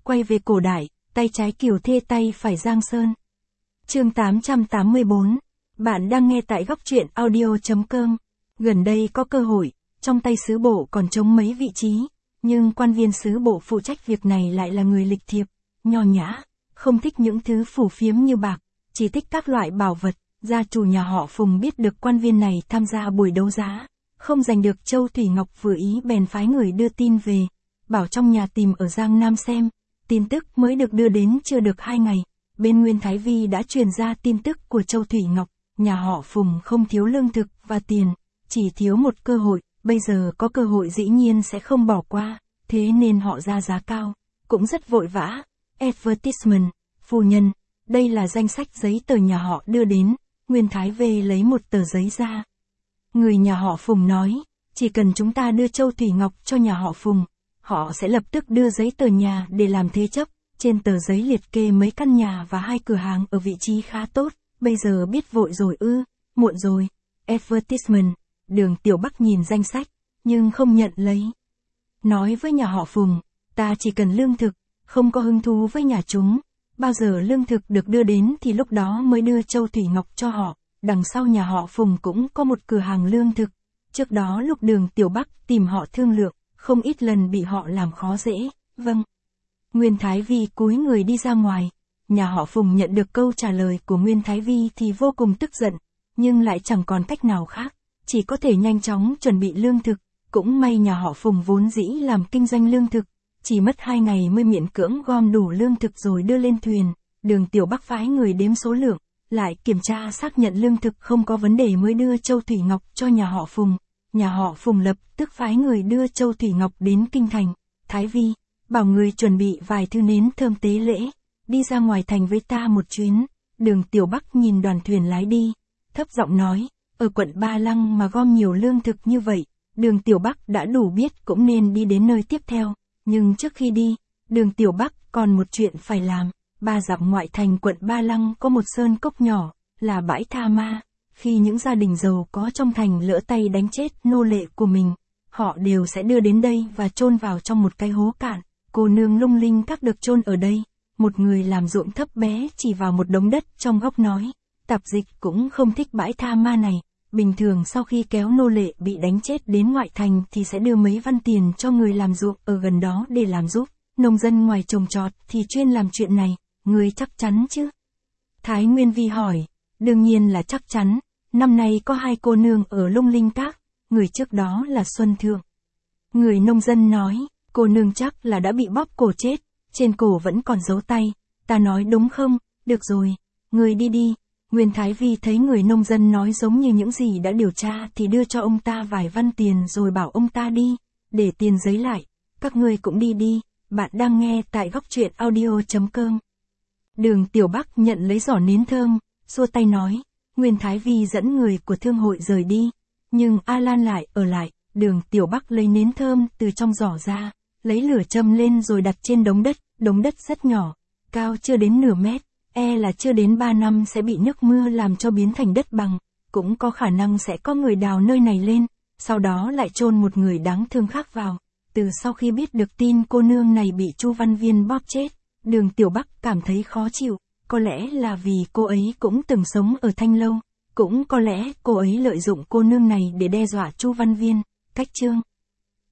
quay về cổ đại, tay trái Kiều Thê tay phải Giang Sơn. Chương 884. Bạn đang nghe tại góc truyện audio.com. Gần đây có cơ hội, trong tay sứ bộ còn trống mấy vị trí, nhưng quan viên sứ bộ phụ trách việc này lại là người lịch thiệp, nho nhã, không thích những thứ phù phiếm như bạc, chỉ thích các loại bảo vật. Gia chủ nhà họ Phùng biết được quan viên này tham gia buổi đấu giá, không giành được châu thủy ngọc vừa ý bèn phái người đưa tin về, bảo trong nhà tìm ở Giang Nam xem. Tin tức mới được đưa đến chưa được 2 ngày, bên Nguyên Thái Vi đã truyền ra tin tức của châu thủy ngọc. Nhà họ Phùng không thiếu lương thực và tiền, chỉ thiếu một cơ hội, bây giờ có cơ hội dĩ nhiên sẽ không bỏ qua, thế nên họ ra giá cao, cũng rất vội vã. Advertisement, phu nhân, đây là danh sách giấy tờ nhà họ đưa đến. Nguyên Thái Vê lấy một tờ giấy ra. Người nhà họ Phùng nói, chỉ cần chúng ta đưa châu thủy ngọc cho nhà họ Phùng, họ sẽ lập tức đưa giấy tờ nhà để làm thế chấp. Trên tờ giấy liệt kê mấy căn nhà và 2 cửa hàng ở vị trí khá tốt. Bây giờ biết vội rồi ư? Muộn rồi. Advertisement. Đường Tiểu Bắc nhìn danh sách, nhưng không nhận lấy. Nói với nhà họ Phùng, ta chỉ cần lương thực, không có hứng thú với nhà chúng. Bao giờ lương thực được đưa đến thì lúc đó mới đưa châu thủy ngọc cho họ. Đằng sau nhà họ Phùng cũng có một cửa hàng lương thực. Trước đó lúc Đường Tiểu Bắc tìm họ thương lượng, không ít lần bị họ làm khó dễ. Vâng. Nguyên Thái Vi cúi người đi ra ngoài. Nhà họ Phùng nhận được câu trả lời của Nguyên Thái Vi thì vô cùng tức giận, nhưng lại chẳng còn cách nào khác, chỉ có thể nhanh chóng chuẩn bị lương thực. Cũng may nhà họ Phùng vốn dĩ làm kinh doanh lương thực, chỉ mất 2 ngày mới miễn cưỡng gom đủ lương thực rồi đưa lên thuyền. Đường Tiểu Bắc phái người đếm số lượng, lại kiểm tra xác nhận lương thực không có vấn đề mới đưa châu thủy ngọc cho nhà họ Phùng. Nhà họ Phùng lập tức phái người đưa châu thủy ngọc đến kinh thành. Thái Vi, bảo người chuẩn bị vài thứ nến thơm tế lễ, đi ra ngoài thành với ta một chuyến. Đường Tiểu Bắc nhìn đoàn thuyền lái đi, thấp giọng nói, ở quận Ba Lăng mà gom nhiều lương thực như vậy, Đường Tiểu Bắc đã đủ biết cũng nên đi đến nơi tiếp theo. Nhưng trước khi đi, Đường Tiểu Bắc còn một chuyện phải làm. 3 dặm ngoại thành quận Ba Lăng có một sơn cốc nhỏ, là bãi tha ma. Khi những gia đình giàu có trong thành lỡ tay đánh chết nô lệ của mình, họ đều sẽ đưa đến đây và chôn vào trong một cái hố cạn. Cô nương Lung Linh Các được chôn ở đây. Một người làm ruộng thấp bé chỉ vào một đống đất trong góc nói, Tạp Dịch cũng không thích bãi tha ma này. Bình thường sau khi kéo nô lệ bị đánh chết đến ngoại thành thì sẽ đưa mấy văn tiền cho người làm ruộng ở gần đó để làm giúp. Nông dân ngoài trồng trọt thì chuyên làm chuyện này, người chắc chắn chứ? Thái Nguyên Vi hỏi, đương nhiên là chắc chắn, năm nay có 2 cô nương ở Lung Linh Các, người trước đó là Xuân Thượng. Người nông dân nói, cô nương chắc là đã bị bóp cổ chết, trên cổ vẫn còn dấu tay, ta nói đúng không? Được rồi, người đi đi. Nguyên Thái Vi thấy người nông dân nói giống như những gì đã điều tra thì đưa cho ông ta vài văn tiền rồi bảo ông ta đi, để tiền giấy lại, các ngươi cũng đi đi. Bạn đang nghe tại góc truyện audio.com. Đường Tiểu Bắc nhận lấy giỏ nến thơm, xua tay nói, Nguyên Thái Vi dẫn người của thương hội rời đi, nhưng A Lan lại ở lại. Đường Tiểu Bắc lấy nến thơm từ trong giỏ ra, lấy lửa châm lên rồi đặt trên đống đất rất nhỏ, cao chưa đến nửa mét, là chưa đến 3 năm sẽ bị nước mưa làm cho biến thành đất bằng, cũng có khả năng sẽ có người đào nơi này lên, sau đó lại chôn một người đáng thương khác vào. Từ sau khi biết được tin cô nương này bị Chu Văn Viên bóp chết, Đường Tiểu Bắc cảm thấy khó chịu, có lẽ là vì cô ấy cũng từng sống ở Thanh Lâu, cũng có lẽ cô ấy lợi dụng cô nương này để đe dọa Chu Văn Viên. Cách chương